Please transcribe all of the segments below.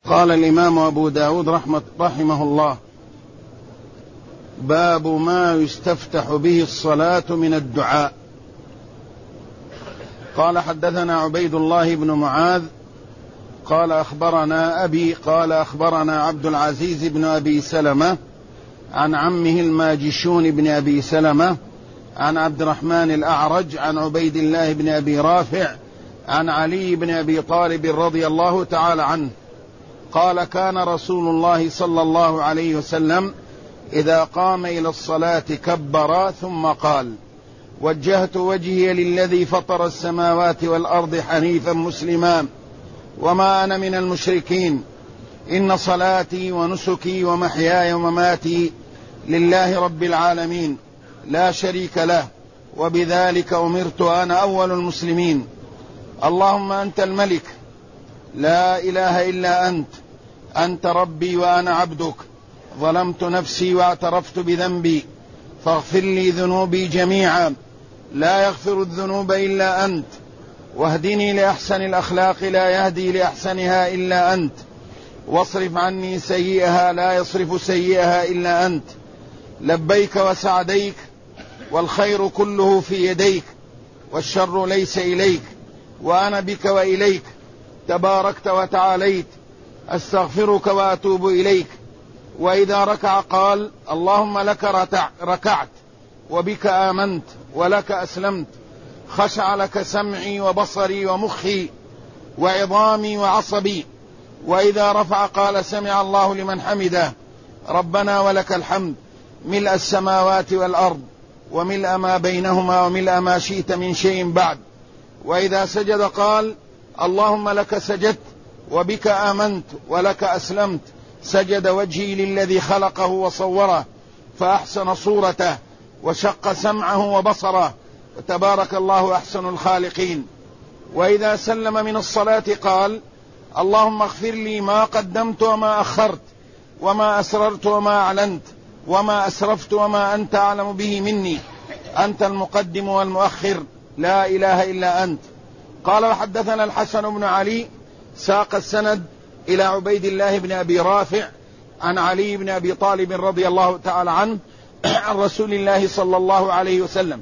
قال الإمام أبو داود رحمه الله: باب ما يستفتح به الصلاة من الدعاء. قال: حدثنا عبيد الله بن معاذ قال أخبرنا أبي قال أخبرنا عبد العزيز بن أبي سلمة عن عمه الماجشون بن أبي سلمة عن عبد الرحمن الأعرج عن عبيد الله بن أبي رافع عن علي بن أبي طالب رضي الله تعالى عنه قال: كان رسول الله صلى الله عليه وسلم إذا قام إلى الصلاة كبر ثم قال: وجهت وجهي للذي فطر السماوات والأرض حنيفا مسلما وما أنا من المشركين، إن صلاتي ونسكي ومحياي ومماتي لله رب العالمين لا شريك له، وبذلك أمرت أنا أول المسلمين. اللهم أنت الملك لا إله إلا أنت ربي وأنا عبدك، ظلمت نفسي واعترفت بذنبي، فاغفر لي ذنوبي جميعا، لا يغفر الذنوب إلا أنت، واهدني لأحسن الأخلاق لا يهدي لأحسنها إلا أنت، واصرف عني سيئها لا يصرف سيئها إلا أنت، لبيك وسعديك، والخير كله في يديك، والشر ليس إليك، وأنا بك وإليك، تباركت وتعاليت، أستغفرك وأتوب إليك. وإذا ركع قال: اللهم لك ركعت وبك آمنت ولك أسلمت، خشع لك سمعي وبصري ومخي وعظامي وعصبي. وإذا رفع قال: سمع الله لمن حمده، ربنا ولك الحمد، ملء السماوات والأرض وملء ما بينهما وملء ما شئت من شيء بعد. وإذا سجد قال: اللهم لك سجدت وبك آمنت ولك أسلمت، سجد وجهي للذي خلقه وصوره فأحسن صورته وشق سمعه وبصره، وتبارك الله أحسن الخالقين. وإذا سلم من الصلاة قال: اللهم اغفر لي ما قدمت وما أخرت وما أسررت وما أعلنت وما أسرفت وما أنت أعلم به مني، أنت المقدم والمؤخر لا إله إلا أنت. قال: وحدثنا الحسن بن علي ساق السند إلى عبيد الله بن أبي رافع عن علي بن أبي طالب رضي الله تعالى عنه عن رسول الله صلى الله عليه وسلم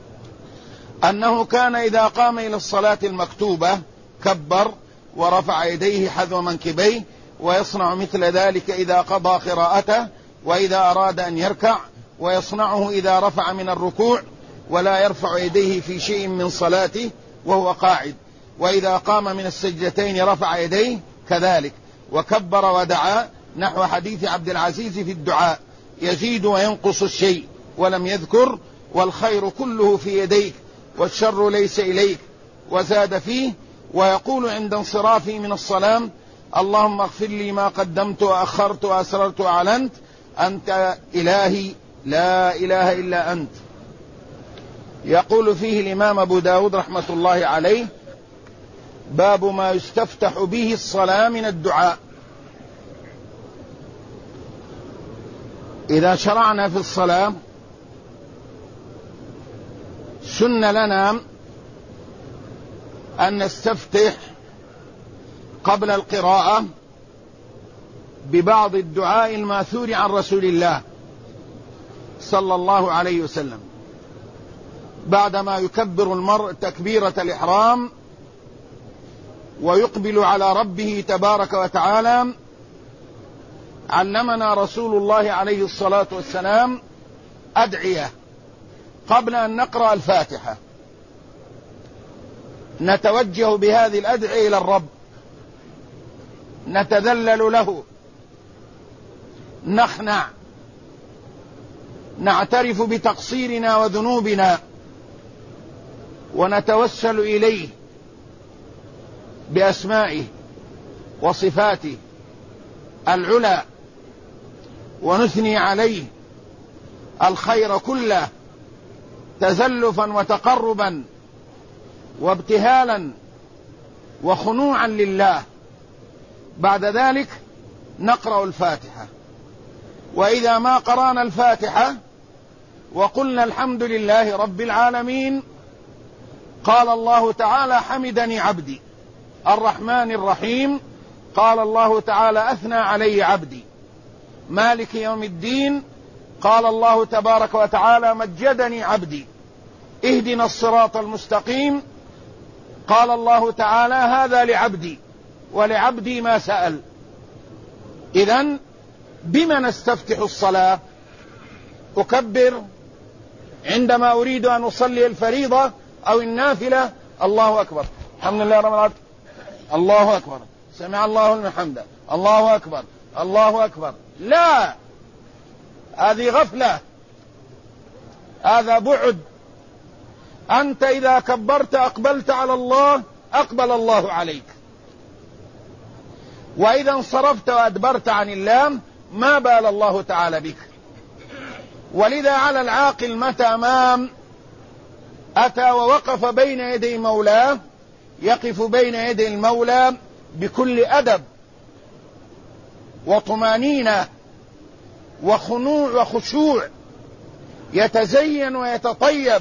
أنه كان إذا قام إلى الصلاة المكتوبة كبر ورفع يديه حذو منكبيه، ويصنع مثل ذلك إذا قضى قراءته وإذا أراد أن يركع، ويصنعه إذا رفع من الركوع، ولا يرفع يديه في شيء من صلاته وهو قاعد، وإذا قام من السجدتين رفع يديه كذلك، وكبر ودعا نحو حديث عبد العزيز في الدعاء: يزيد وينقص الشيء ولم يذكر، والخير كله في يديك والشر ليس إليك. وزاد فيه: ويقول عند انصرافه من الصلاة: اللهم اغفر لي ما قدمت وأخرت وأسررت وأعلنت، أنت إلهي لا إله إلا أنت. يقول فيه الإمام أبو داود رحمة الله عليه: باب ما يستفتح به الصلاة من الدعاء. إذا شرعنا في الصلاة سن لنا أن نستفتح قبل القراءة ببعض الدعاء الماثور عن رسول الله صلى الله عليه وسلم. بعدما يكبر المرء تكبيرة الإحرام ويقبل على ربه تبارك وتعالى، علمنا رسول الله عليه الصلاة والسلام أدعية قبل أن نقرأ الفاتحة، نتوجه بهذه الأدعية إلى الرب، نتذلل له، نخنع، نعترف بتقصيرنا وذنوبنا، ونتوسل إليه بأسمائه وصفاته العلى، ونثني عليه الخير كله تزلفا وتقربا وابتهالا وخنوعا لله. بعد ذلك نقرأ الفاتحة، وإذا ما قرأنا الفاتحة وقلنا الحمد لله رب العالمين، قال الله تعالى: حمدني عبدي الرحمن الرحيم، قال الله تعالى أثنى علي عبدي. مالك يوم الدين قال الله تبارك وتعالى مجدني عبدي. اهدنا الصراط المستقيم قال الله تعالى هذا لعبدي ولعبدي ما سأل. إذن بما نستفتح الصلاة؟ أكبر عندما أريد أن أصلي الفريضة أو النافلة الله أكبر، الحمد لله رب العالمين، الله أكبر، سمع الله لمن حمده، الله أكبر، الله أكبر. لا، هذه غفلة، هذا بعد. أنت إذا كبرت أقبلت على الله أقبل الله عليك، وإذا انصرفت وأدبرت عن الله ما بال الله تعالى بك. ولذا على العاقل متى ما أتى ووقف بين يدي مولاه يقف بين يدي المولى بكل أدب وطمانينة وخشوع، يتزين ويتطيب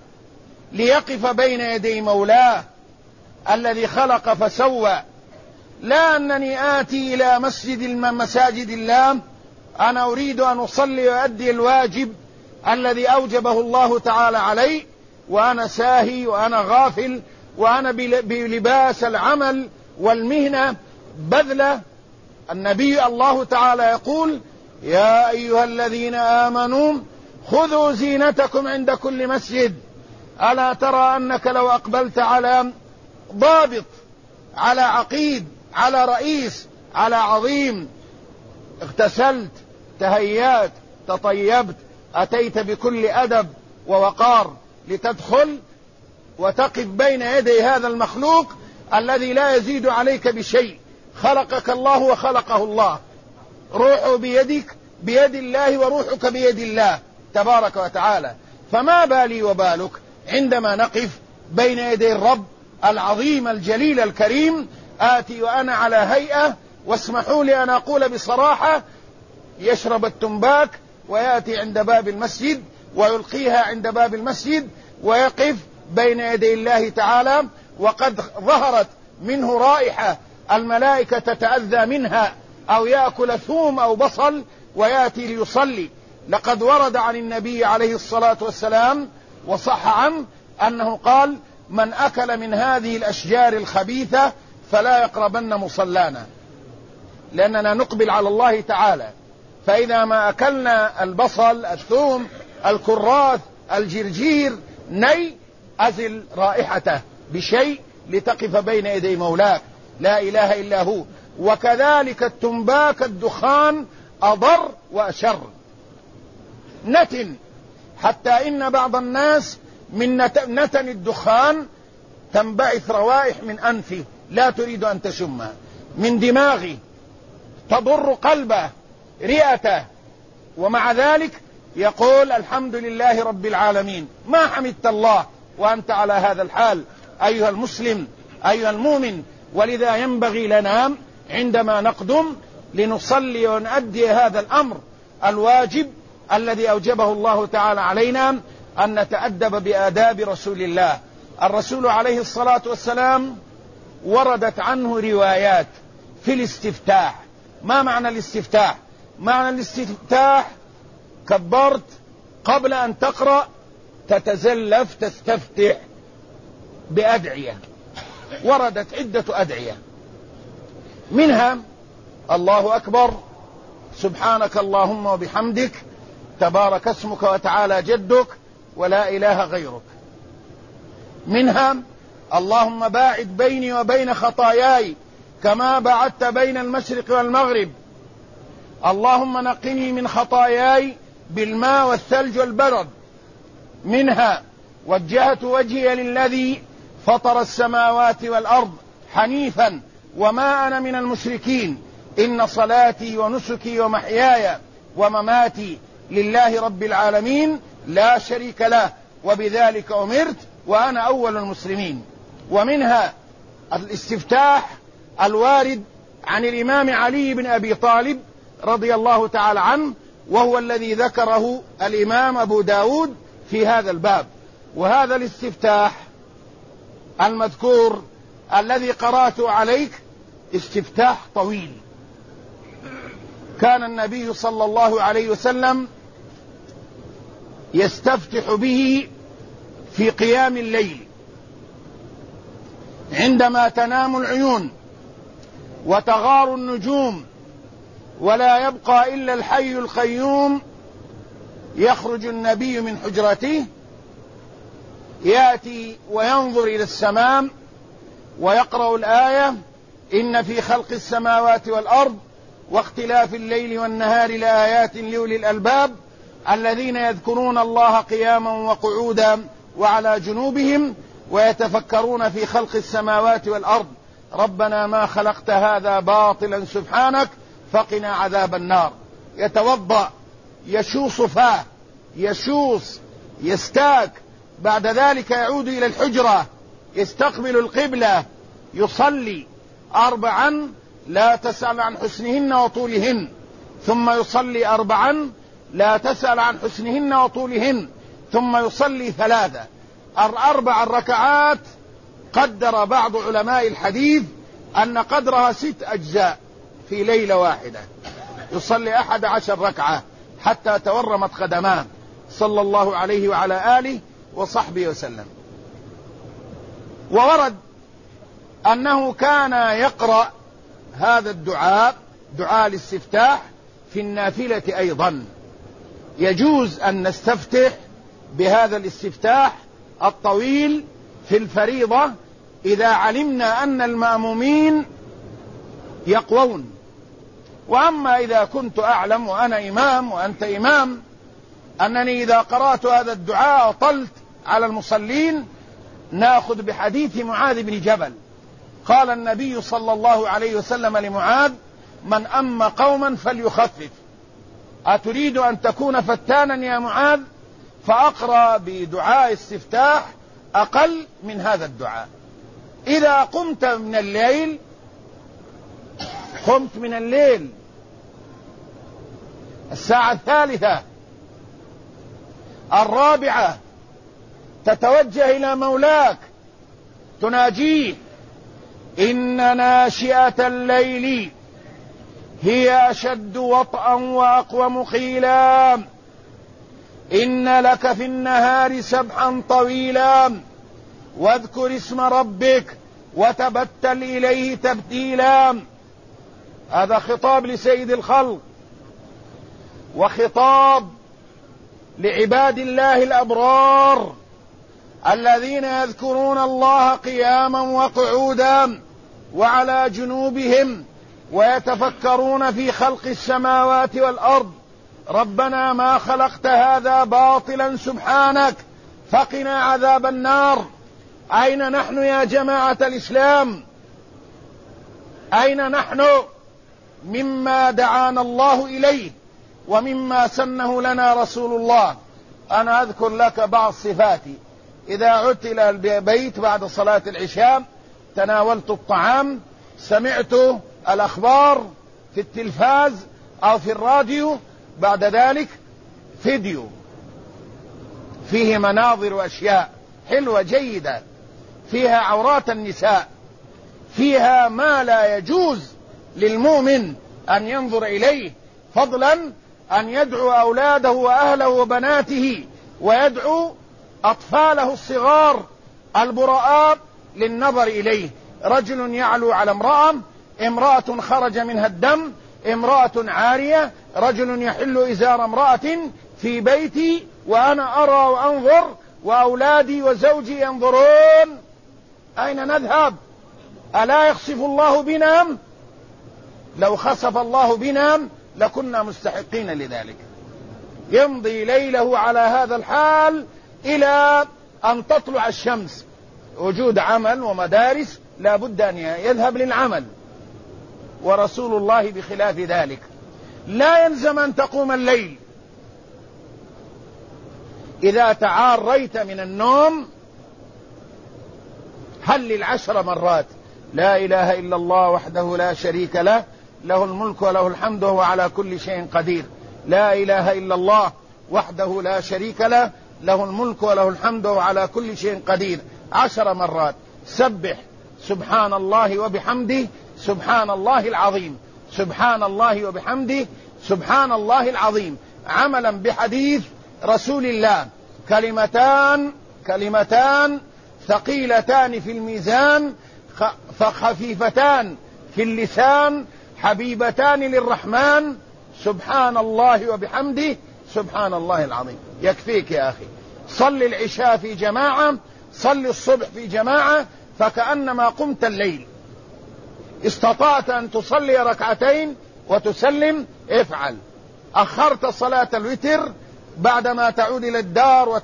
ليقف بين يدي مولاه الذي خلق فسوى. لا أنني آتي إلى مسجد من مساجد الله أنا أريد أن أصلي وأدي الواجب الذي أوجبه الله تعالى علي وأنا ساهي وأنا غافل وأنا بلباس العمل والمهنة بذلة. النبي الله تعالى يقول يا أيها الذين آمنوا خذوا زينتكم عند كل مسجد. ألا ترى أنك لو أقبلت على ضابط، على عقيد، على رئيس، على عظيم، اغتسلت، تهيأت، تطيبت، أتيت بكل أدب ووقار لتدخل وتقف بين يدي هذا المخلوق الذي لا يزيد عليك بشيء، خلقك الله وخلقه الله، روحه بيدك بيد الله وروحك بيد الله تبارك وتعالى. فما بالي وبالك عندما نقف بين يدي الرب العظيم الجليل الكريم. آتي وأنا على هيئة، واسمحوا لي أن أقول بصراحة، يشرب التنباك ويأتي عند باب المسجد ويلقيها عند باب المسجد ويقف بين يدي الله تعالى وقد ظهرت منه رائحة الملائكة تتأذى منها، أو يأكل ثوم أو بصل ويأتي ليصلي. لقد ورد عن النبي عليه الصلاة والسلام وصح عنه أنه قال من أكل من هذه الأشجار الخبيثة فلا يقربن مصلانا، لأننا نقبل على الله تعالى. فإذا ما أكلنا البصل، الثوم، الكراث، الجرجير، أزل رائحته بشيء لتقف بين يدي مولاك لا إله إلا هو. وكذلك التنباك، الدخان أضر وأشر، نتن، حتى إن بعض الناس من نتن الدخان تنبعث روائح من أنفه لا تريد أن تشمها، من دماغه، تضر قلبه، رئته، ومع ذلك يقول الحمد لله رب العالمين. ما حمدت الله وأنت على هذا الحال أيها المسلم أيها المؤمن. ولذا ينبغي لنا عندما نقدم لنصلي ونؤدي هذا الأمر الواجب الذي أوجبه الله تعالى علينا أن نتأدب بآداب رسول الله. الرسول عليه الصلاة والسلام وردت عنه روايات في الاستفتاح. ما معنى الاستفتاح؟ معنى الاستفتاح كبرت قبل أن تقرأ تتزلف تستفتح بأدعية، وردت عدة أدعية، منها الله أكبر، سبحانك اللهم وبحمدك، تبارك اسمك وتعالى جدك، ولا إله غيرك. منها اللهم باعد بيني وبين خطاياي كما بعدت بين المشرق والمغرب. اللهم نقني من خطاياي بالماء والثلج والبرد. منها وجهت وجهي للذي فطر السماوات والأرض حنيفا وما أنا من المشركين، إن صلاتي ونسكي ومحياي ومماتي لله رب العالمين لا شريك له وبذلك أمرت وأنا أول المسلمين. ومنها الاستفتاح الوارد عن الإمام علي بن أبي طالب رضي الله تعالى عنه، وهو الذي ذكره الإمام أبو داود في هذا الباب. وهذا الاستفتاح المذكور الذي قرأته عليك استفتاح طويل كان النبي صلى الله عليه وسلم يستفتح به في قيام الليل عندما تنام العيون وتغار النجوم ولا يبقى إلا الحي القيوم. يخرج النبي من حجرته يأتي وينظر إلى السماء ويقرأ الآية: إن في خلق السماوات والأرض واختلاف الليل والنهار لآيات لأولي الألباب الذين يذكرون الله قياما وقعودا وعلى جنوبهم ويتفكرون في خلق السماوات والأرض ربنا ما خلقت هذا باطلا سبحانك فقنا عذاب النار. يتوضأ، يشوص فاه، يشوص، يستاك، بعد ذلك يعود إلى الحجرة، يستقبل القبلة، يصلي 4 لا تسأل عن حسنهن وطولهن، ثم يصلي 4 لا تسأل عن حسنهن وطولهن، ثم يصلي 3. 4 ركعات قدر بعض علماء الحديث أن قدرها 6 أجزاء في ليلة واحدة. يصلي 11 ركعة حتى تورمت قدماه صلى الله عليه وعلى آله وصحبه وسلم. وورد أنه كان يقرأ هذا الدعاء، دعاء الاستفتاح، في النافلة أيضا. يجوز أن نستفتح بهذا الاستفتاح الطويل في الفريضة إذا علمنا أن المأمومين يقوون. وأما إذا كنت أعلم وأنا إمام وأنت إمام أنني إذا قرأت هذا الدعاء أطلت على المصلين، نأخذ بحديث معاذ بن جبل. قال النبي صلى الله عليه وسلم لمعاذ: من أم قوما فليخفف. أتريد أن تكون فتانا يا معاذ؟ فأقرأ بدعاء استفتاح أقل من هذا الدعاء. إذا قمت من الليل، قمت من الليل الساعة 3 4 تتوجه إلى مولاك تناجيه: إن ناشئة الليل هي أشد وطئا وأقوم قيلا، إن لك في النهار سبحا طويلا، واذكر اسم ربك وتبتل إليه تبتيلا. هذا خطاب لسيد الخلق، وخطاب لعباد الله الأبرار الذين يذكرون الله قياما وقعودا وعلى جنوبهم ويتفكرون في خلق السماوات والأرض ربنا ما خلقت هذا باطلا سبحانك فقنا عذاب النار. أين نحن يا جماعة الإسلام؟ أين نحن مما دعانا الله إليه ومما سنه لنا رسول الله؟ أنا أذكر لك بعض صفاتي. إذا عدت إلى البيت بعد صلاة العشاء تناولت الطعام، سمعت الأخبار في التلفاز أو في الراديو، بعد ذلك فيديو فيه مناظر وأشياء حلوة جيدة، فيها عورات النساء، فيها ما لا يجوز للمؤمن أن ينظر إليه، فضلا أن يدعو أولاده وأهله وبناته ويدعو أطفاله الصغار البراء للنظر إليه. رجل يعلو على امرأة خرج منها الدم، امرأة عارية، رجل يحل إزار امرأة في بيتي وأنا أرى وأنظر وأولادي وزوجي ينظرون. أين نذهب؟ ألا يخسف الله بنا؟ لو خسف الله بنا لكنا مستحقين لذلك. يمضي ليله على هذا الحال إلى أن تطلع الشمس. وجود عمل ومدارس لا بد أن يذهب للعمل، ورسول الله بخلاف ذلك. لا يلزم أن تقوم الليل. إذا تعاريت من النوم هلل 10 مرات: لا إله إلا الله وحده لا شريك له، له الملك وله الحمد وهو على كل شيء قدير. لا إله إلا الله وحده لا شريك له، له الملك وله الحمد وهو على كل شيء قدير 10 مرات. سبح سبحان الله وبحمده سبحان الله العظيم، سبحان الله وبحمده سبحان الله العظيم، عملا بحديث رسول الله: كلمتان ثقيلتان في الميزان فخفيفتان في اللسان حبيبتان للرحمن، سبحان الله وبحمده سبحان الله العظيم. يكفيك يا أخي. صل العشاء في جماعة، صل الصبح في جماعة، فكأنما قمت الليل. استطعت أن تصلي ركعتين وتسلم، افعل. أخرت صلاة الوتر بعدما تعود إلى الدار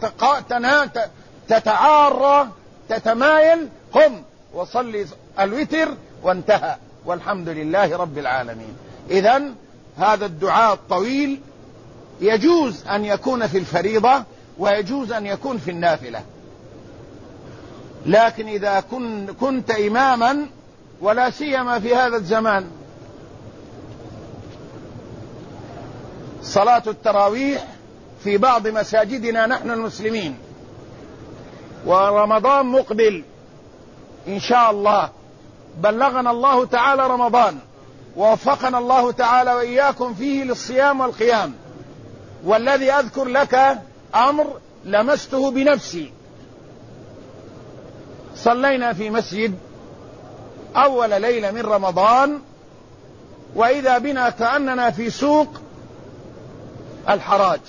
تتعارى تتمايل، قم وصلي الوتر وانتهى، والحمد لله رب العالمين. إذن هذا الدعاء الطويل يجوز أن يكون في الفريضة ويجوز أن يكون في النافلة، لكن إذا كنت إماما، ولا سيما في هذا الزمان، صلاة التراويح في بعض مساجدنا نحن المسلمين، ورمضان مقبل إن شاء الله، بلغنا الله تعالى رمضان ووفقنا الله تعالى وإياكم فيه للصيام والقيام. والذي أذكر لك أمر لمسته بنفسي. صلينا في مسجد أول ليلة من رمضان، وإذا بنا كأننا في سوق الحراج،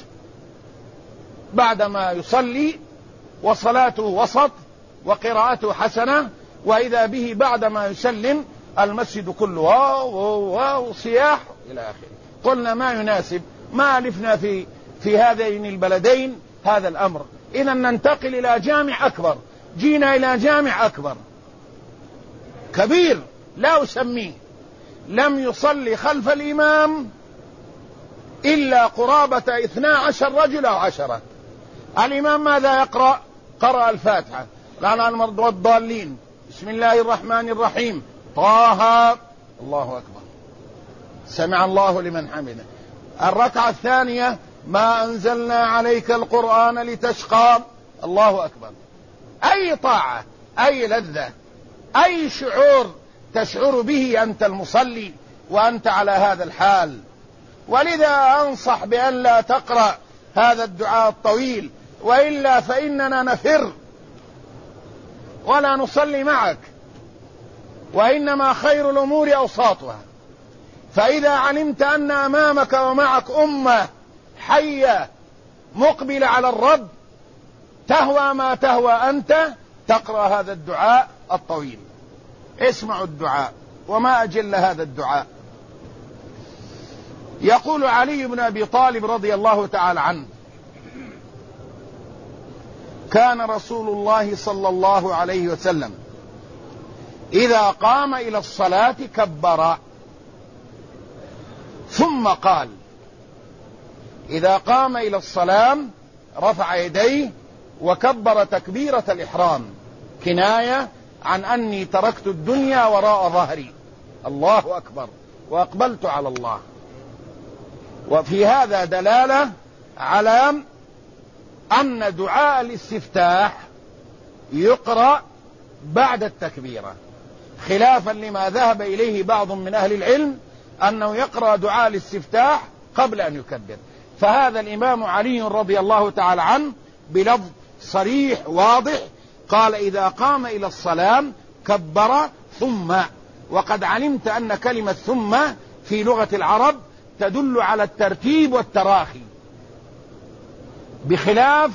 بعدما يصلي وصلاته وسط وقراءته حسنة، وإذا به بعدما يسلم المسجد كله واو واو صياح إلى آخره. قلنا ما يناسب، ما ألفنا في هذين البلدين هذا الأمر، إذا ننتقل إلى جامع أكبر. جينا إلى جامع أكبر كبير لا أسميه، لم يصلي خلف الإمام إلا قرابة 12 رجل أو 10. الإمام ماذا يقرأ؟ قرأ الفاتحة، لعن المرضى والضالين، بسم الله الرحمن الرحيم، طه، الله أكبر، سمع الله لمن حمده. الركعة الثانية: ما أنزلنا عليك القرآن لتشقى، الله أكبر. أي طاعة، أي لذة، أي شعور تشعر به أنت المصلي وأنت على هذا الحال. ولذا أنصح بأن لا تقرأ هذا الدعاء الطويل، وإلا فإننا نفر ولا نصلي معك، وإنما خير الأمور أوساطها. فإذا علمت أن أمامك ومعك أمة حية مقبلة على الرب، تهوى ما تهوى أنت، تقرأ هذا الدعاء الطويل. اسمعوا الدعاء، وما أجل هذا الدعاء. يقول علي بن أبي طالب رضي الله تعالى عنه: كان رسول الله صلى الله عليه وسلم إذا قام إلى الصلاة كبر، ثم قال: إذا قام إلى الصلاة رفع يديه وكبر تكبيرة الإحرام، كناية عن أني تركت الدنيا وراء ظهري، الله أكبر، وأقبلت على الله. وفي هذا دلالة على أن دعاء الاستفتاح يقرأ بعد التكبيرة، خلافا لما ذهب إليه بعض من أهل العلم أنه يقرأ دعاء الاستفتاح قبل أن يكبر. فهذا الإمام علي رضي الله تعالى عنه بلفظ صريح واضح قال: إذا قام إلى الصلاة كبر ثم. وقد علمت أن كلمة ثم في لغة العرب تدل على الترتيب والتراخي، بخلاف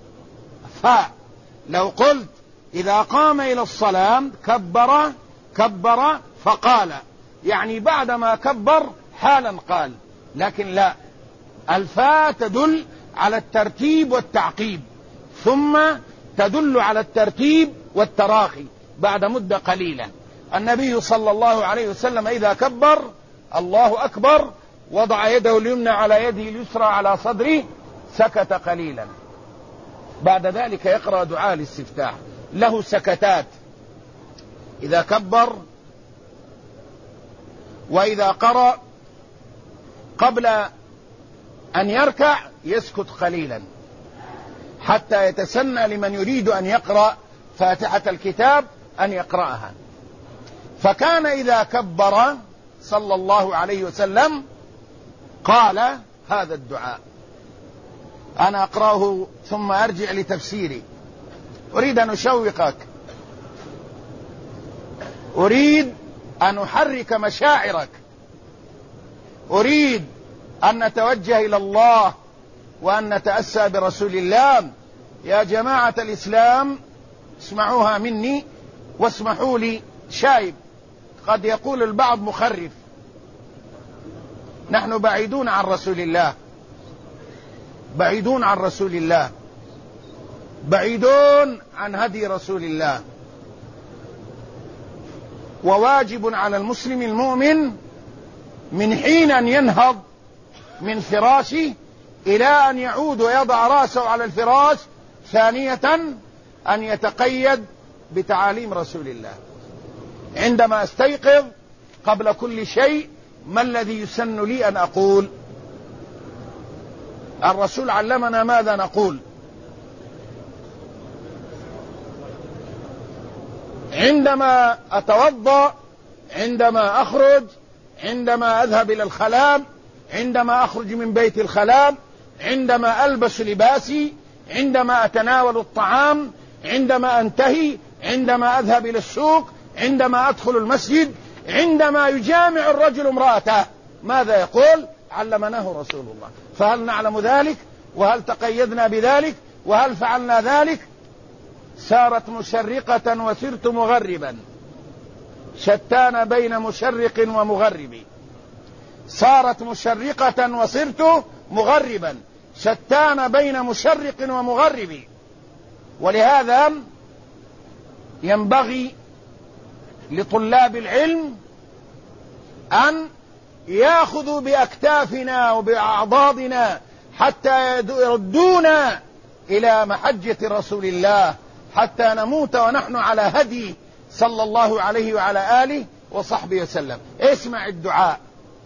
لو قلت إذا قام إلى الصلاة كبر فقال، يعني بعدما كبر حالا قال. لكن لا، الفاء تدل على الترتيب والتعقيب، ثم تدل على الترتيب والتراخي بعد مدة قليلة. النبي صلى الله عليه وسلم إذا كبر الله أكبر وضع يده اليمنى على يده اليسرى على صدره، سكت قليلا، بعد ذلك يقرأ دعاء الاستفتاح، له سكتات: إذا كبر، وإذا قرأ قبل أن يركع يسكت قليلا، حتى يتسنى لمن يريد أن يقرأ فاتحة الكتاب أن يقرأها. فكان إذا كبر صلى الله عليه وسلم قال هذا الدعاء. أنا أقرأه ثم أرجع لتفسيري. أريد أن أشوقك، أريد أن أحرك مشاعرك، أريد أن نتوجه إلى الله وأن نتأسى برسول الله. يا جماعة الإسلام اسمعوها مني واسمحوا لي. شايب، قد يقول البعض مخرف، نحن بعيدون عن رسول الله، بعيدون عن رسول الله، بعيدون عن هدي رسول الله. وواجب على المسلم المؤمن من حين أن ينهض من فراشه إلى أن يعود ويضع رأسه على الفراش ثانية أن يتقيد بتعاليم رسول الله. عندما أستيقظ قبل كل شيء ما الذي يسن لي أن أقول؟ الرسول علمنا ماذا نقول. عندما أتوضأ، عندما أخرج، عندما أذهب إلى الخلاء، عندما أخرج من بيت الخلاء، عندما ألبس لباسي، عندما أتناول الطعام، عندما أنتهي، عندما أذهب إلى السوق، عندما أدخل المسجد، عندما يجامع الرجل امرأته، ماذا يقول؟ علمناه رسول الله. فهل نعلم ذلك؟ وهل تقيدنا بذلك؟ وهل فعلنا ذلك؟ سارت مشرقة وسرت مغربا، شتان بين مشرق ومغرب. صارت مشرقة وصرت مغربا، شتان بين مشرق ومغرب. ولهذا ينبغي لطلاب العلم أن يأخذوا بأكتافنا وبأعضادنا حتى يردونا إلى محجة رسول الله، حتى نموت ونحن على هدي صلى الله عليه وعلى آله وصحبه وسلم. اسمع الدعاء: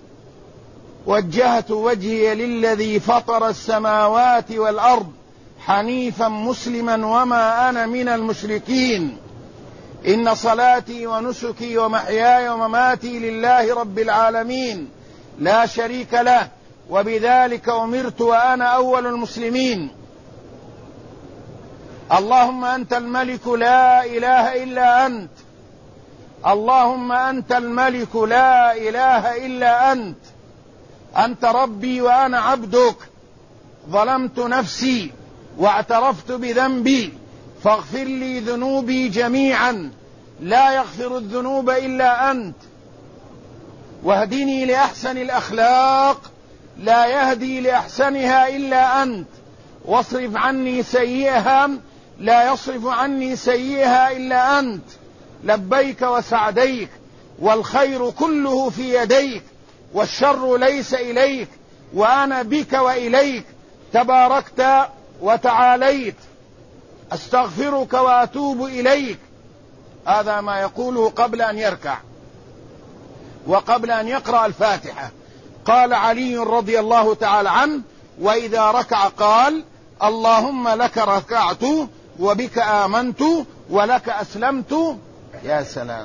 وجهت وجهي للذي فطر السماوات والأرض حنيفا مسلما وما أنا من المشركين، إن صلاتي ونسكي ومحياي ومماتي لله رب العالمين لا شريك له، وبذلك أمرت وأنا أول المسلمين. اللهم أنت الملك لا إله إلا أنت، اللهم أنت الملك لا إله إلا أنت، أنت ربي وأنا عبدك، ظلمت نفسي واعترفت بذنبي، فاغفر لي ذنوبي جميعا، لا يغفر الذنوب إلا أنت، واهدني لأحسن الأخلاق، لا يهدي لأحسنها إلا أنت، واصرف عني سيئها، لا يصرف عني سيئها إلا أنت، لبيك وسعديك، والخير كله في يديك، والشر ليس إليك، وأنا بك وإليك، تباركت وتعاليت، أستغفرك وأتوب إليك. هذا ما يقوله قبل أن يركع وقبل أن يقرأ الفاتحة. قال علي رضي الله تعالى عنه: وإذا ركع قال: اللهم لك ركعت وبك آمنت ولك أسلمت. يا سلام!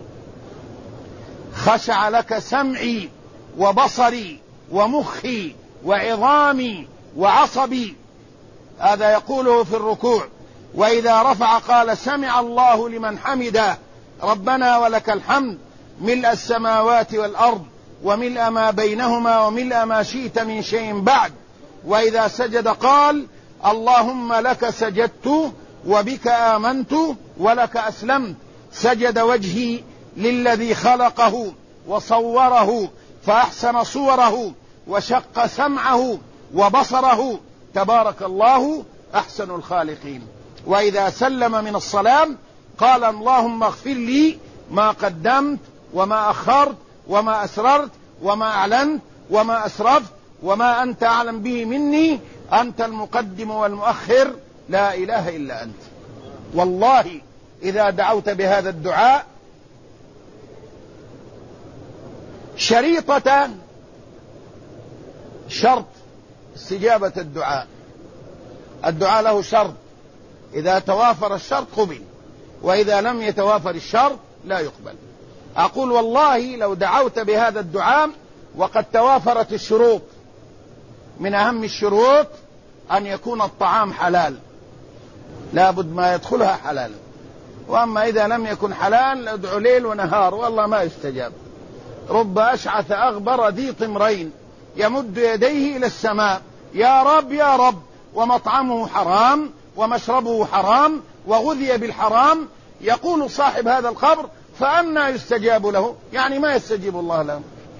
خشع لك سمعي وبصري ومخي وعظامي وعصبي. هذا يقوله في الركوع. وإذا رفع قال: سمع الله لمن حمده ربنا ولك الحمد ملء السماوات والأرض وملء ما بينهما وملء ما شئت من شيء بعد. وإذا سجد قال: اللهم لك سجدت وبك آمنت ولك أسلمت. سجد وجهي للذي خلقه وصوره فأحسن صوره وشق سمعه وبصره، تبارك الله أحسن الخالقين. وإذا سلم من الصلاة قال: اللهم اغفر لي ما قدمت وما أخرت وما أسررت وما أعلنت وما أسرفت وما أنت أعلم به مني، أنت المقدم والمؤخر، لا إله إلا أنت. والله إذا دعوت بهذا الدعاء شريطة شرط استجابة الدعاء. الدعاء له شرط، إذا توافر الشرط قبل، وإذا لم يتوافر الشرط لا يقبل. أقول والله لو دعوت بهذا الدعاء وقد توافرت الشروط، من أهم الشروط أن يكون الطعام حلال، لابد ما يدخلها حلال. وأما إذا لم يكن حلال ادعو ليل ونهار والله ما يستجاب. رب أشعث أغبر ذي طمرين يمد يديه إلى السماء يا رب يا رب، ومطعمه حرام ومشربه حرام وغذي بالحرام. يقول صاحب هذا القبر فأنى يستجاب له؟ يعني ما يستجيب الله له.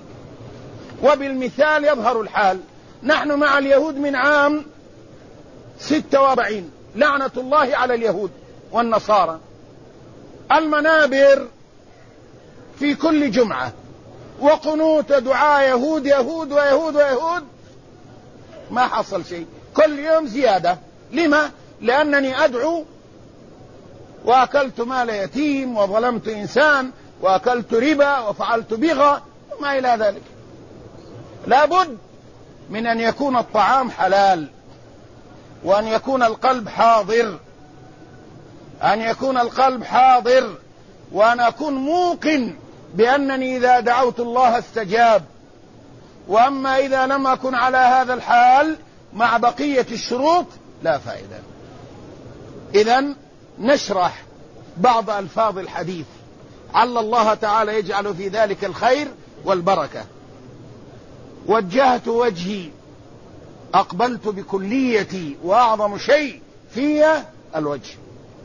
وبالمثال يظهر الحال. نحن مع اليهود من عام 46، لعنة الله على اليهود والنصارى، المنابر في كل جمعة وقنوت دعاء يهود يهود ويهود ويهود، ما حصل شيء، كل يوم زيادة. لما؟ لأنني أدعو وأكلت مال يتيم وظلمت إنسان وأكلت ربا وفعلت بغى وما إلى ذلك. لابد من أن يكون الطعام حلال، وأن يكون القلب حاضر، أن يكون القلب حاضر، وأن أكون موقن بأنني إذا دعوت الله استجاب. وأما إذا لم أكن على هذا الحال مع بقية الشروط لا فائدة. إذن نشرح بعض ألفاظ الحديث عل الله تعالى يجعل في ذلك الخير والبركة. وجهت وجهي، أقبلت بكليتي، وأعظم شيء في الوجه،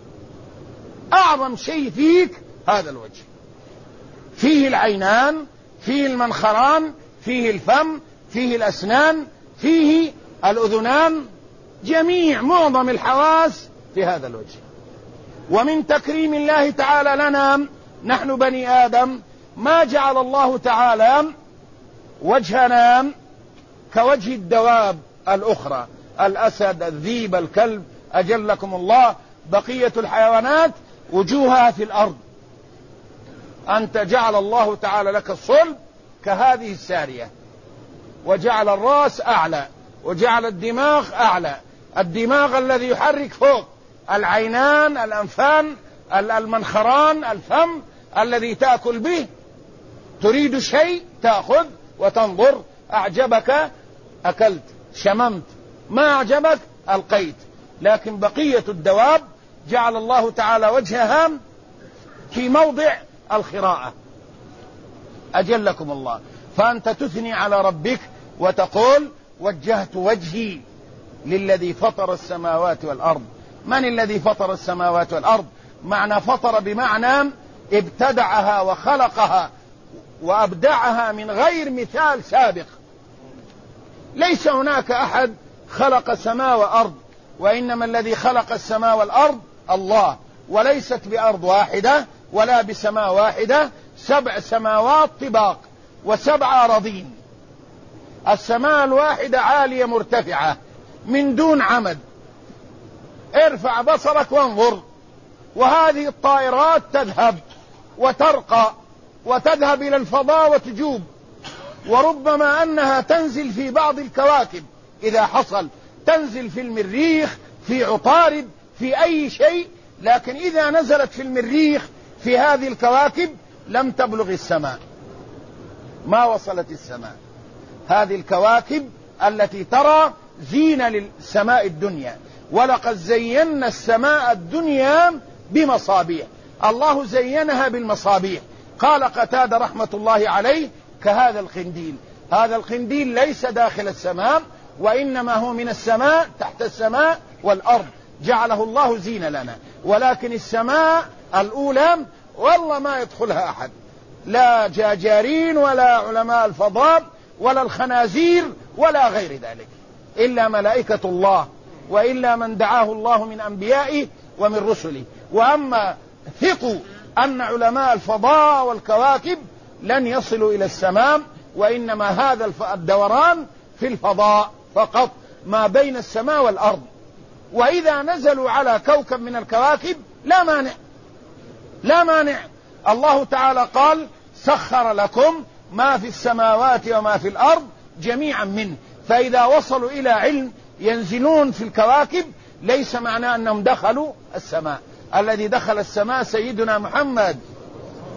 أعظم شيء فيك هذا الوجه، فيه العينان، فيه المنخران، فيه الفم، فيه الأسنان، فيه الأذنان، جميع معظم الحواس في هذا الوجه. ومن تكريم الله تعالى لنا نحن بني آدم ما جعل الله تعالى وجهنا كوجه الدواب الأخرى، الأسد، الذيب، الكلب، أجلكم الله، بقية الحيوانات وجوهها في الأرض. أنت جعل الله تعالى لك الصلب كهذه السارية، وجعل الرأس أعلى، وجعل الدماغ أعلى، الدماغ الذي يحرك فوق، العينان، الأنفان، المنخران، الفم الذي تأكل به. تريد شيء تأخذ وتنظر، أعجبك أكلت، شممت، ما أعجبك ألقيت. لكن بقية الدواب جعل الله تعالى وجهها في موضع الخراءة، أجلكم الله. فأنت تثني على ربك وتقول وجهت وجهي للذي فطر السماوات والأرض. من الذي فطر السماوات والأرض؟ معنى فطر بمعنى ابتدعها وخلقها وأبدعها من غير مثال سابق. ليس هناك أحد خلق سماء وأرض، وإنما الذي خلق السماء والأرض الله، وليست بأرض واحدة ولا بسماء واحدة، 7 سماوات طباق و7 أراضين. السماء الواحدة عالية مرتفعة من دون عمد، ارفع بصرك وانظر. وهذه الطائرات تذهب وترقى وتذهب إلى الفضاء وتجوب، وربما أنها تنزل في بعض الكواكب إذا حصل، تنزل في المريخ، في عطارد، في أي شيء. لكن إذا نزلت في المريخ في هذه الكواكب لم تبلغ السماء، ما وصلت السماء. هذه الكواكب التي ترى زينة للسماء الدنيا، ولقد زينا السماء الدنيا بمصابيح. الله زينها بالمصابيح. قال قتادة رحمة الله عليه كهذا القنديل. هذا القنديل ليس داخل السماء، وإنما هو من السماء، تحت السماء والأرض، جعله الله زينة لنا. ولكن السماء الأولى والله ما يدخلها أحد، لا جاجارين ولا علماء الفضاء ولا الخنازير ولا غير ذلك، إلا ملائكة الله، وإلا من دعاه الله من أنبيائه ومن رسله. وأما ثقوا أن علماء الفضاء والكواكب لن يصلوا إلى السماء، وإنما هذا الدوران في الفضاء فقط ما بين السماء والأرض. وإذا نزلوا على كوكب من الكواكب لا مانع، لا مانع. الله تعالى قال سخر لكم ما في السماوات وما في الأرض جميعا منه. فإذا وصلوا إلى علم ينزلون في الكواكب ليس معناه أنهم دخلوا السماء. الذي دخل السماء سيدنا محمد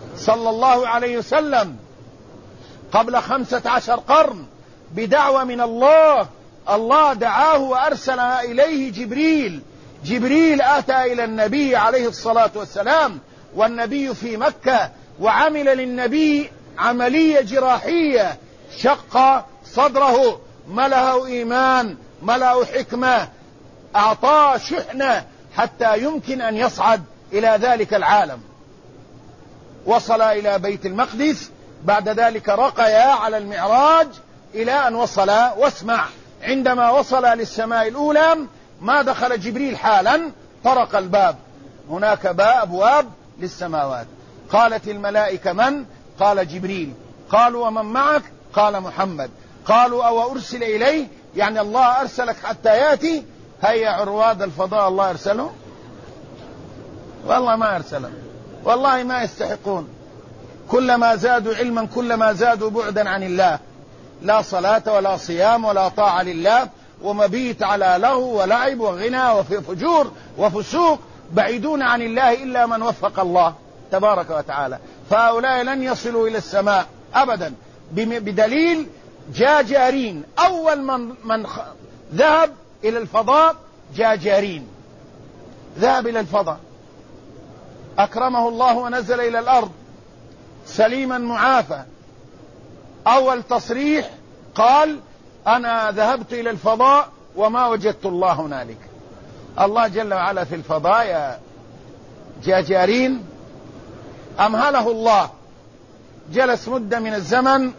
صلى الله عليه وسلم قبل 15 قرن بدعوة من الله. الله دعاه وأرسل إليه جبريل أتى إلى النبي عليه الصلاة والسلام والنبي في مكة، وعمل للنبي عملية جراحية، شق صدره، ملأه إيمان، ملأه حكمة، أعطاه شحنة حتى يمكن أن يصعد إلى ذلك العالم. وصل إلى بيت المقدس، بعد ذلك رقيا على المعراج إلى أن وصل. واسمع، عندما وصل للسماء الأولى ما دخل جبريل حالا، طرق الباب، هناك أبواب للسماوات. قالت الملائكة من؟ قال جبريل. قالوا ومن معك؟ قال محمد. قالوا أو أرسل إليه، يعني الله أرسلك حتى يأتي؟ هيا رواد الفضاء الله أرسله؟ والله ما أرسلهم، والله ما يستحقون. كلما زادوا علما كلما زادوا بعدا عن الله. لا صلاة ولا صيام ولا طاعة لله، ومبيت على لهو ولعب وغنى وفجور وفسوق، بعيدون عن الله إلا من وفق الله تبارك وتعالى. فهؤلاء لن يصلوا إلى السماء أبدا، بدليل جاجارين. أول من ذهب إلى الفضاء جاجارين، ذهب إلى الفضاء، أكرمه الله ونزل إلى الأرض سليما معافى. أول تصريح قال أنا ذهبت إلى الفضاء وما وجدت الله هنالك. الله جل وعلا في الفضاء يا جاجارين؟ أمهله الله، جلس مدة من الزمن،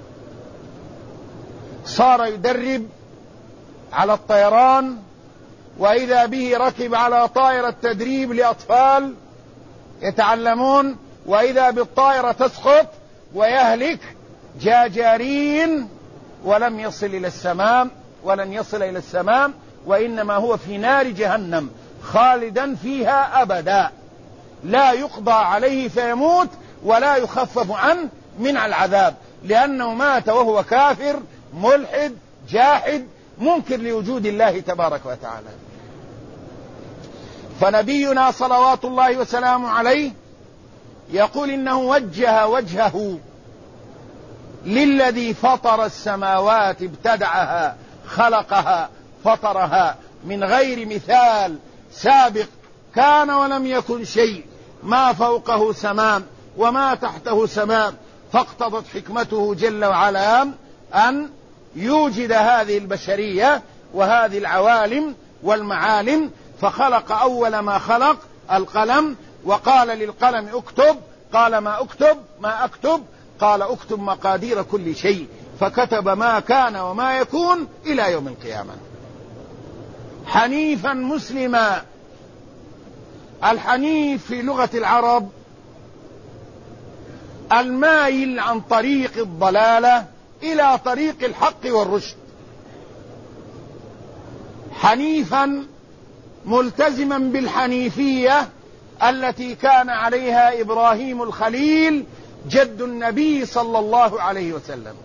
صار يدرب على الطيران، وإذا به ركب على طائرة تدريب لأطفال يتعلمون، وإذا بالطائرة تسقط ويهلك جاجارين، ولم يصل إلى السماء ولن يصل إلى السماء، وإنما هو في نار جهنم خالدا فيها أبدا، لا يقضى عليه فيموت ولا يخفف عنه من العذاب، لأنه مات وهو كافر ملحد جاحد منكر لوجود الله تبارك وتعالى. فنبينا صلوات الله وسلامه عليه يقول إنه وجه وجهه للذي فطر السماوات، ابتدعها، خلقها، فطرها من غير مثال سابق، كان ولم يكن شيء، ما فوقه سماء وما تحته سماء، فاقتضت حكمته جل وعلا أن يوجد هذه البشرية وهذه العوالم والمعالم. فخلق أول ما خلق القلم، وقال للقلم اكتب، قال ما أكتب؟ ما أكتب؟ قال اكتب مقادير كل شيء، فكتب ما كان وما يكون إلى يوم القيامة. حنيفا مسلما. الحنيف في لغة العرب المايل عن طريق الضلالة إلى طريق الحق والرشد، حنيفا ملتزما بالحنيفية التي كان عليها إبراهيم الخليل جد النبي صلى الله عليه وسلم.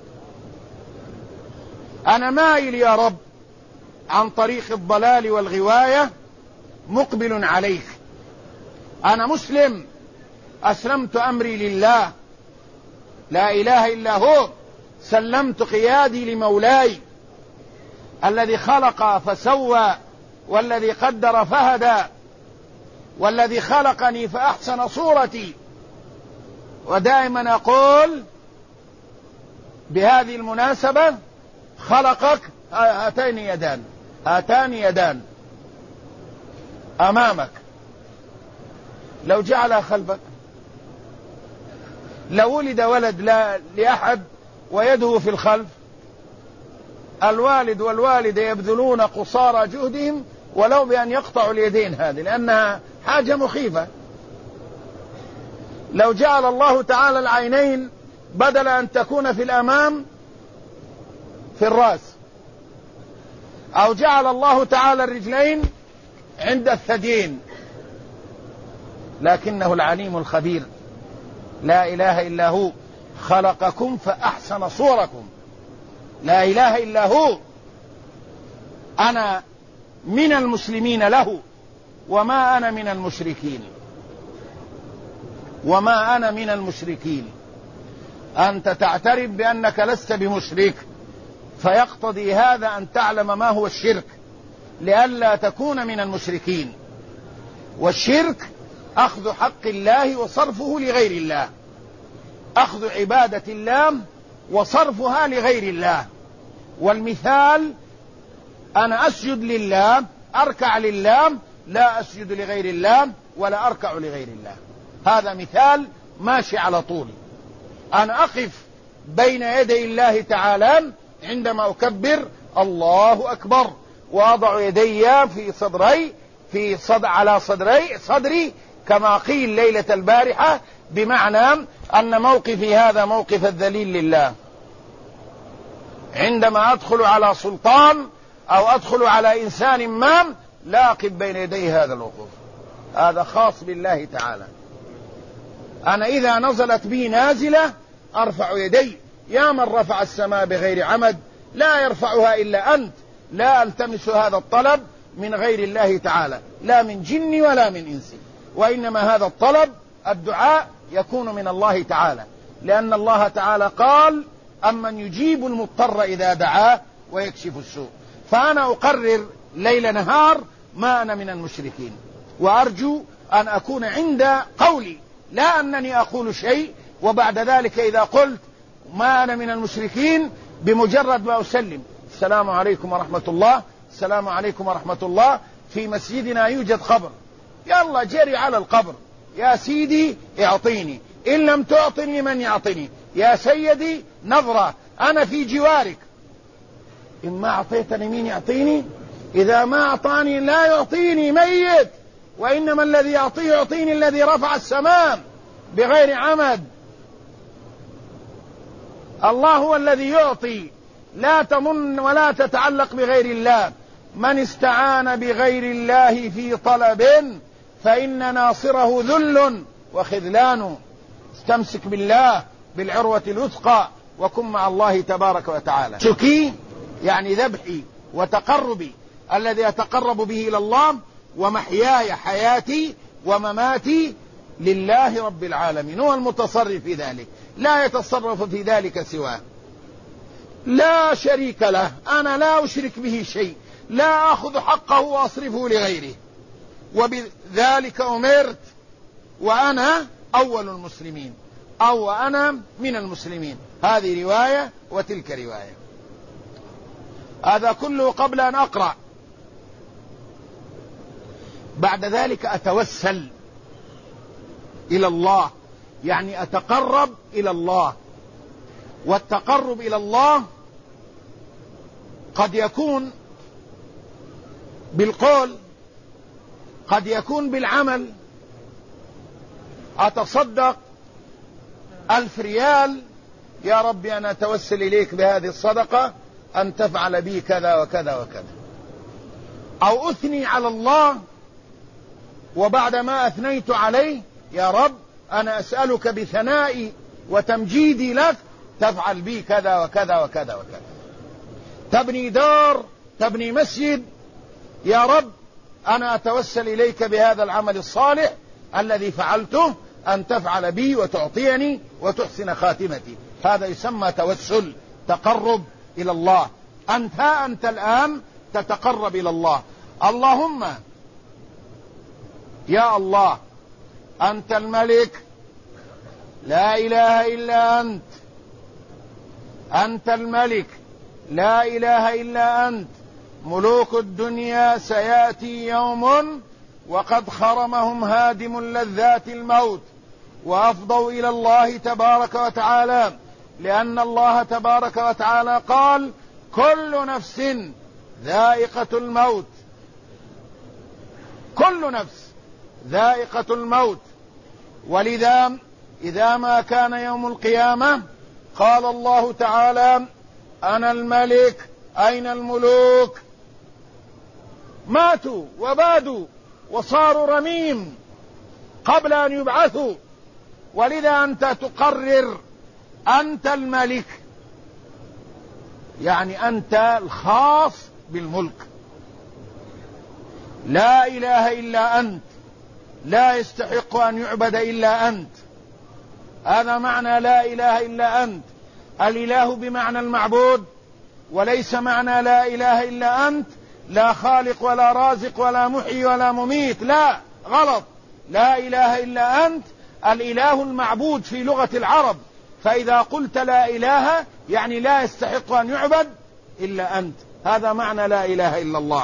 أنا مايل يا رب عن طريق الضلال والغواية، مقبل عليك. أنا مسلم، أسلمت أمري لله، لا إله إلا هو، سلمت قيادي لمولاي الذي خلق فسوى، والذي قدر فهدى، والذي خلقني فأحسن صورتي. ودائما أقول بهذه المناسبة: خلقك هاتان يدان أمامك، لو جعلها خلفك، لو ولد ولد لأحد ويده في الخلف، الوالد والوالدة يبذلون قصارى جهدهم ولو بأن يقطعوا اليدين هذه، لأنها حاجة مخيفة. لو جعل الله تعالى العينين بدل أن تكون في الأمام في الرأس، أو جعل الله تعالى الرجلين عند الثديين، لكنه العليم الخبير، لا إله إلا هو، خلقكم فأحسن صوركم، لا إله إلا هو. أنا من المسلمين له وما أنا من المشركين. وما أنا من المشركين. أنت تعترف بأنك لست بمشرك، فيقتضي هذا أن تعلم ما هو الشرك لئلا تكون من المشركين. والشرك أخذ حق الله وصرفه لغير الله، أخذ عبادة الله وصرفها لغير الله. والمثال: أنا أسجد لله، أركع لله، لا أسجد لغير الله ولا أركع لغير الله. هذا مثال ماشي على طول. أنا أقف بين يدي الله تعالى عندما أكبر الله أكبر، وأضع يدي على صدري كما قيل ليلة البارحة، بمعنى أن موقفي هذا موقف الذليل لله. عندما أدخل على سلطان أو أدخل على إنسان ما، لا أقف بين يدي هذا الوقوف، هذا خاص بالله تعالى. أنا إذا نزلت بي نازلة أرفع يدي، يا من رفع السماء بغير عمد، لا يرفعها إلا أنت. لا ألتمس هذا الطلب من غير الله تعالى، لا من جن ولا من إنس، وإنما هذا الطلب الدعاء يكون من الله تعالى، لأن الله تعالى قال: أمن يجيب المضطر إذا دعاه ويكشف السوء. فأنا أقرر ليل نهار ما أنا من المشركين، وأرجو أن أكون عند قولي، لا أنني أقول شيء وبعد ذلك إذا قلت ما أنا من المشركين بمجرد ما أسلم السلام عليكم ورحمة الله، السلام عليكم ورحمة الله، في مسجدنا يوجد قبر، يلا جري على القبر، يا سيدي اعطيني، إن لم تعطني من يعطني، يا سيدي نظرة أنا في جوارك، إن ما أعطيتني مين يعطيني؟ إذا ما أعطاني لا يعطيني ميت، وإنما الذي يعطيني الذي رفع السماء بغير عمد. الله هو الذي يعطي، لا تمن ولا تتعلق بغير الله. من استعان بغير الله في طلب فإن ناصره ذل وخذلان. استمسك بالله بالعروة الوثقى وكن مع الله تبارك وتعالى. شكي يعني ذبحي وتقربي الذي أتقرب به إلى الله، ومحياي حياتي ومماتي لله رب العالمين، هو المتصرف في ذلك، لا يتصرف في ذلك سواه، لا شريك له، أنا لا أشرك به شيء، لا أخذ حقه وأصرفه لغيره، وبذلك أمرت وأنا أول المسلمين، أو أنا من المسلمين. هذه رواية وتلك رواية. هذا كله قبل أن أقرأ. بعد ذلك أتوسل إلى الله، يعني أتقرب إلى الله. والتقرب إلى الله قد يكون بالقول، قد يكون بالعمل. أتصدق 1000 ريال، يا ربي أنا أتوسل إليك بهذه الصدقة أن تفعل بي كذا وكذا وكذا. أو أثني على الله، وبعد ما أثنيت عليه يا رب أنا أسألك بثنائي وتمجيدي لك تفعل بي كذا وكذا وكذا وكذا. تبني دار، تبني مسجد، يا رب أنا أتوسل إليك بهذا العمل الصالح الذي فعلته أن تفعل بي وتعطيني وتحسن خاتمتي. هذا يسمى توسل، تقرب إلى الله. أنت الآن تتقرب إلى الله. اللهم يا الله أنت الملك لا إله إلا أنت، أنت الملك لا إله إلا أنت، ملوك الدنيا سيأتي يوم وقد خرمهم هادم لذات الموت، وأفضوا إلى الله تبارك وتعالى، لأن الله تبارك وتعالى قال كل نفس ذائقة الموت، كل نفس ذائقة الموت. ولذا إذا ما كان يوم القيامة قال الله تعالى أنا الملك، أين الملوك؟ ماتوا وبادوا وصاروا رميم قبل أن يبعثوا. ولذا أنت تقرر أنت الملك، يعني أنت الخاص بالملك، لا إله إلا أنت، لا يستحق أن يعبد إلا أنت، هذا معنى لا إله إلا أنت. الإله بمعنى المعبود، وليس معنى لا إله إلا أنت لا خالق ولا رازق ولا محيي ولا مميت، لا، غلط. لا إله إلا أنت الإله المعبود في لغة العرب، فإذا قلت لا إله يعني لا يستحق أن يعبد إلا أنت. هذا معنى لا إله إلا الله.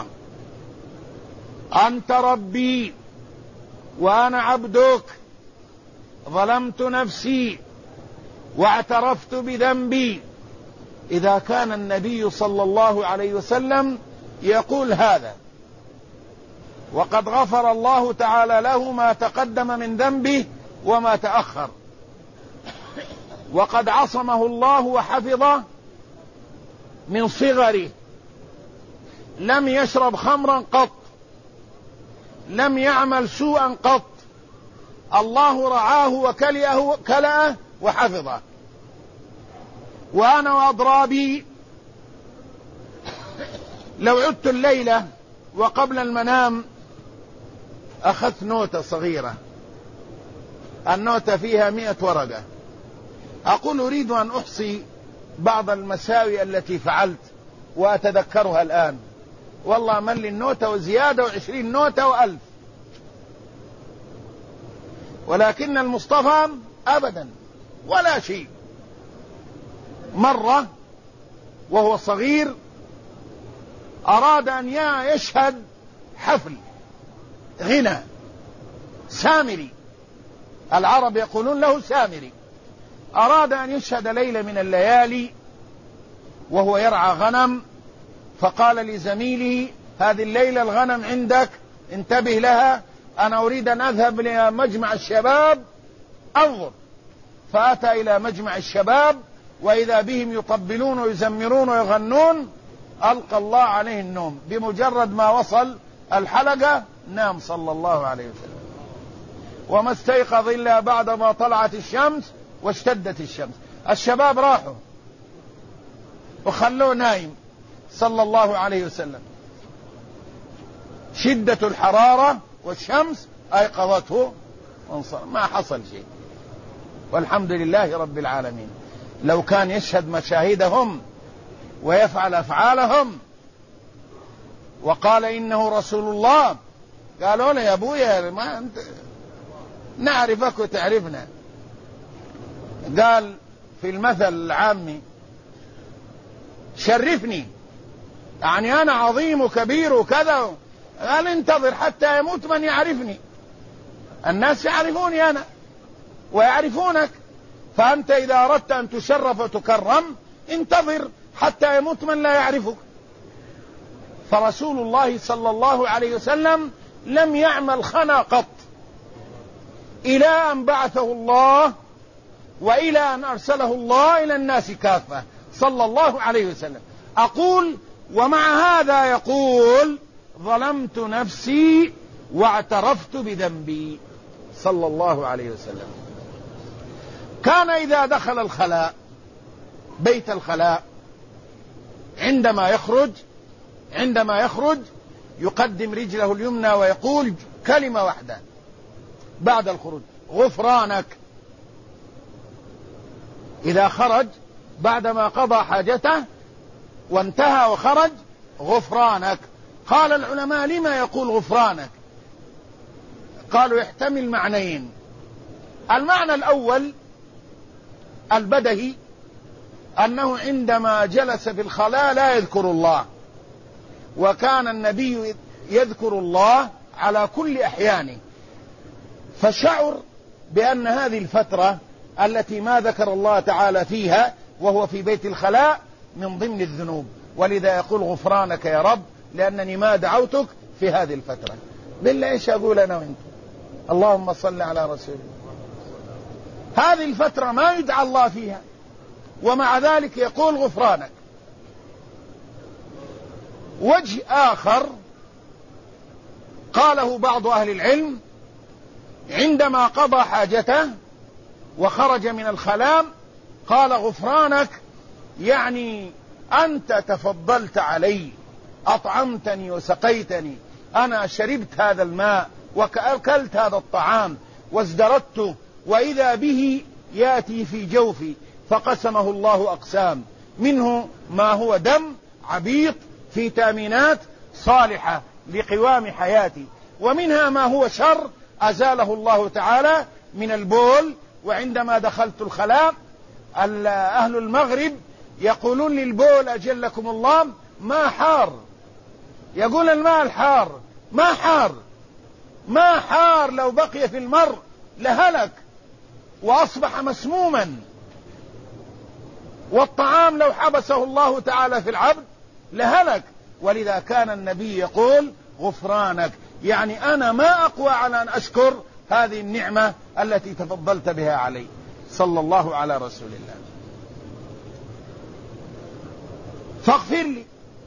أنت ربي وأنا عبدك، ظلمت نفسي واعترفت بذنبي. إذا كان النبي صلى الله عليه وسلم يقول هذا وقد غفر الله تعالى له ما تقدم من ذنبه وما تأخر، وقد عصمه الله وحفظه من صغره، لم يشرب خمرا قط، لم يعمل سوءا قط، الله رعاه وكلأه وحفظه. وأنا وأضرابي لو عدت الليلة وقبل المنام أخذت نوتة صغيرة، النوتة فيها 100 ورقة، أقول أريد أن أحصي بعض المساوئ التي فعلت وأتذكرها الآن، والله من لي النوتة وزيادة و20 نوتة و1000. ولكن المصطفى أبدا ولا شيء. مرة وهو صغير أراد أن يشهد حفل غنى سامري، العرب يقولون له سامري، أراد أن يشهد ليلة من الليالي وهو يرعى غنم، فقال لزميله هذه الليلة الغنم عندك انتبه لها، أنا أريد أن أذهب لمجمع الشباب أنظر. فأتى إلى مجمع الشباب وإذا بهم يطبلون ويزمرون ويغنون، ألقى الله عليه النوم، بمجرد ما وصل الحلقة نام صلى الله عليه وسلم، وما استيقظ إلا بعدما طلعت الشمس واشتدت الشمس. الشباب راحوا وخلوه نايم صلى الله عليه وسلم، شدة الحرارة والشمس أيقظته وانصر، ما حصل شيء والحمد لله رب العالمين. لو كان يشهد مشاهدهم ويفعل أفعالهم وقال إنه رسول الله، قالوا له يا أبويا ما أنت نعرفك وتعرفنا. قال في المثل العامي شرفني، يعني أنا عظيم وكبير وكذا، قال انتظر حتى يموت من يعرفني، الناس يعرفوني أنا ويعرفونك، فأنت إذا أردت أن تشرف وتكرم انتظر حتى يموت من لا يعرفك. فرسول الله صلى الله عليه وسلم لم يعمل خنا قط إلى أن بعثه الله وإلى أن أرسله الله إلى الناس كافة صلى الله عليه وسلم. أقول ومع هذا يقول ظلمت نفسي واعترفت بذنبي صلى الله عليه وسلم. كان إذا دخل الخلاء بيت الخلاء عندما يخرج يقدم رجله اليمنى ويقول كلمة واحدة بعد الخروج: غفرانك. إذا خرج بعدما قضى حاجته وانتهى وخرج: غفرانك. قال العلماء لما يقول غفرانك؟ قالوا يحتمل معنيين. المعنى الأول البدهي أنه عندما جلس في الخلاء لا يذكر الله، وكان النبي يذكر الله على كل أحيانه، فشعر بأن هذه الفترة التي ما ذكر الله تعالى فيها وهو في بيت الخلاء من ضمن الذنوب، ولذا يقول غفرانك يا رب لأنني ما دعوتك في هذه الفترة. بالله إيش أقول أنا وإنت؟ اللهم صل على رسول الله. هذه الفترة ما يدعى الله فيها، ومع ذلك يقول غفرانك. وجه آخر قاله بعض أهل العلم: عندما قضى حاجته وخرج من الخلاء قال غفرانك، يعني أنت تفضلت علي، أطعمتني وسقيتني، أنا شربت هذا الماء وأكلت هذا الطعام وازدردته، وإذا به يأتي في جوفي فقسمه الله أقسام، منه ما هو دم عبيط في تأمينات صالحة لقوام حياتي، ومنها ما هو شر أزاله الله تعالى من البول. وعندما دخلت الخلاء أهل المغرب يقولون للبول أجلكم الله ما حار، يقول الماء الحار ما حار لو بقي في المرء لهلك وأصبح مسموما، والطعام لو حبسه الله تعالى في العبد لهلك. ولذا كان النبي يقول غفرانك، يعني أنا ما أقوى على أن أشكر هذه النعمة التي تفضلت بها علي، صلى الله على رسول الله. فاغفر لي،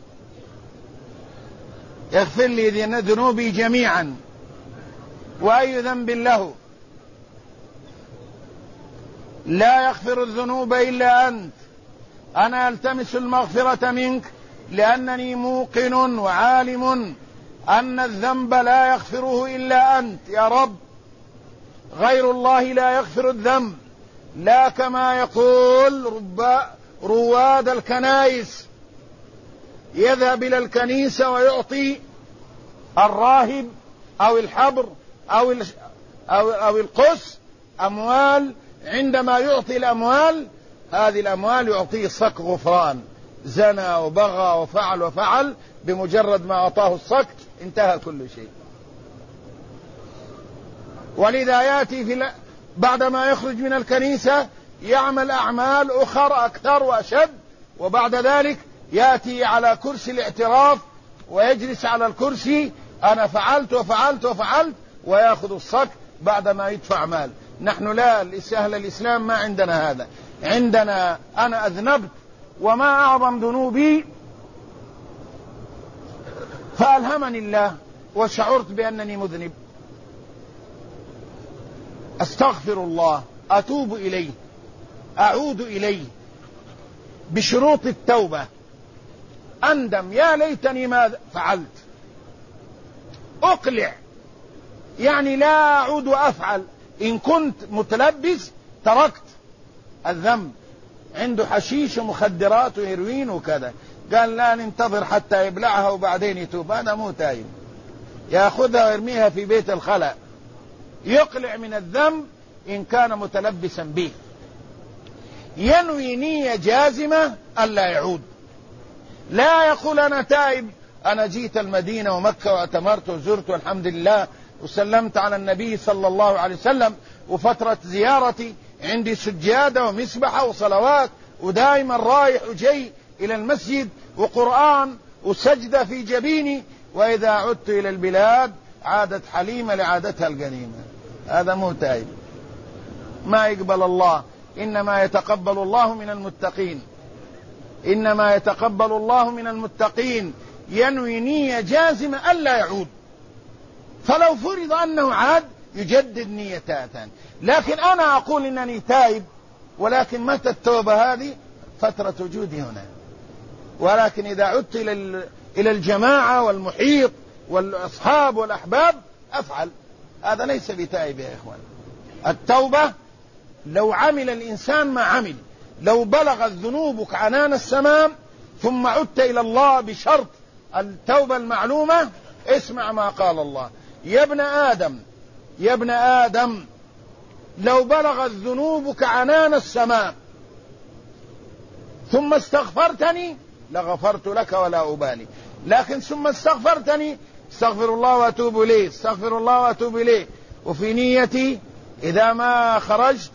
اغفر لي ذنوبي جميعا، وأي ذنب له، لا يغفر الذنوب إلا أنت، أنا ألتمس المغفرة منك لأنني موقن وعالم أن الذنب لا يغفره إلا أنت يا رب، غير الله لا يغفر الذنب. لا كما يقول رواد الكنائس، يذهب إلى الكنيسة ويعطي الراهب أو الحبر أو القس أموال، عندما يعطي الأموال هذه الأموال يعطيه صك غفران، زنى وبغى وفعل، بمجرد ما أعطاه الصك انتهى كل شيء. ولذا يأتي بعدما يخرج من الكنيسة يعمل أعمال أخرى أكثر وأشد، وبعد ذلك يأتي على كرسي الاعتراف ويجلس على الكرسي أنا فعلت ويأخذ الصك بعدما يدفع مال. نحن لا، أهل الإسلام ما عندنا هذا، عندنا أنا أذنبت وما أعظم ذنوبي فألهمني الله وشعرت بأنني مذنب، أستغفر الله، أتوب إليه، أعود إليه بشروط التوبة، أندم يا ليتني ما فعلت، أقلع يعني لا أعود وأفعل، إن كنت متلبس تركت الذنب، عنده حشيش ومخدرات وهيروين وكذا، قال لا ننتظر حتى يبلعها وبعدين يتوب، هذا مو تايب، يأخذها ويرميها في بيت الخلاء، يقلع من الذنب إن كان متلبسا به، ينوي نية جازمة ألا يعود، لا يقول أنا تائب، أنا جيت المدينة ومكة واعتمرت وزرت والحمد لله وسلمت على النبي صلى الله عليه وسلم، وفترة زيارتي عندي سجادة ومسبحة وصلوات، ودائما رايح وجاي إلى المسجد وقرآن وسجدة في جبيني، وإذا عدت إلى البلاد عادت حليمة لعادتها القديمة، هذا مو تائب، ما يقبل الله، إنما يتقبل الله من المتقين، إنما يتقبل الله من المتقين، ينوي نية جازمة ألا يعود، فلو فرض أنه عاد يجدد نيته ثانية. لكن أنا أقول إنني تائب، ولكن متى التوبة هذه؟ فترة وجودي هنا، ولكن إذا عدت إلى الجماعة والمحيط والأصحاب والأحباب أفعل، هذا ليس بتائب يا إخوان. التوبة لو عمل الإنسان ما عمل، لو بلغت ذنوبك عنان السماء ثم عدت إلى الله بشرط التوبة المعلومة، اسمع ما قال الله: يا ابن آدم لو بلغت ذنوبك عنان السماء ثم استغفرتني لغفرت لك ولا أبالي، لكن ثم استغفرتني استغفر الله وأتوب إليه، استغفر الله وأتوب إليه، وفي نيتي إذا ما خرجت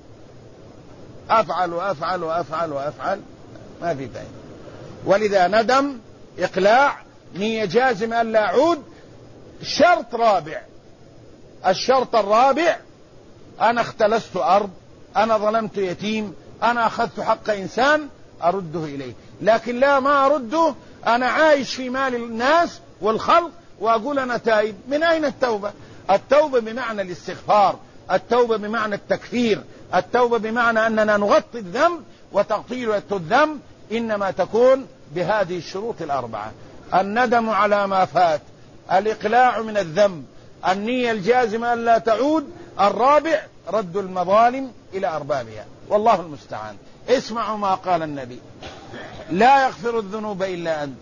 أفعل وأفعل وأفعل وأفعل، ما في فائدة. ولذا ندم، إقلاع، نية جازم ألا أعود. شرط رابع، الشرط الرابع: أنا اختلست أرض، أنا ظلمت يتيم، أنا أخذت حق إنسان، أرده إليه، لكن لا ما أرده أنا عايش في مال الناس والخلق وأقول أنا تائب. من أين التوبة؟ التوبة بمعنى الاستغفار، التوبة بمعنى التكفير، التوبة بمعنى أننا نغطي الذنب، وتغطية الذنب إنما تكون بهذه الشروط الأربعة: الندم على ما فات، الإقلاع من الذنب، النية الجازمة أن لا تعود، الرابع رد المظالم إلى أربابها، والله المستعان. اسمعوا ما قال النبي: لا يغفر الذنوب إلا أنت.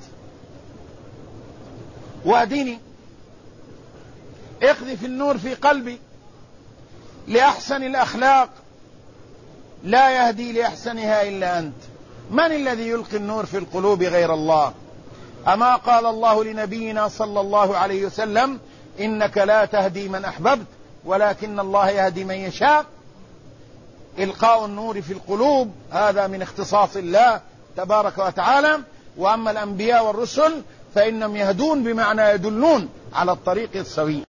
وأديني اقذف النور في قلبي لأحسن الأخلاق، لا يهدي لأحسنها إلا أنت. من الذي يلقي النور في القلوب غير الله؟ أما قال الله لنبينا صلى الله عليه وسلم: إنك لا تهدي من أحببت ولكن الله يهدي من يشاء. إلقاء النور في القلوب هذا من اختصاص الله تبارك وتعالى. وأما الأنبياء والرسل فإنهم يهدون بمعنى يدلون على الطريق السوي.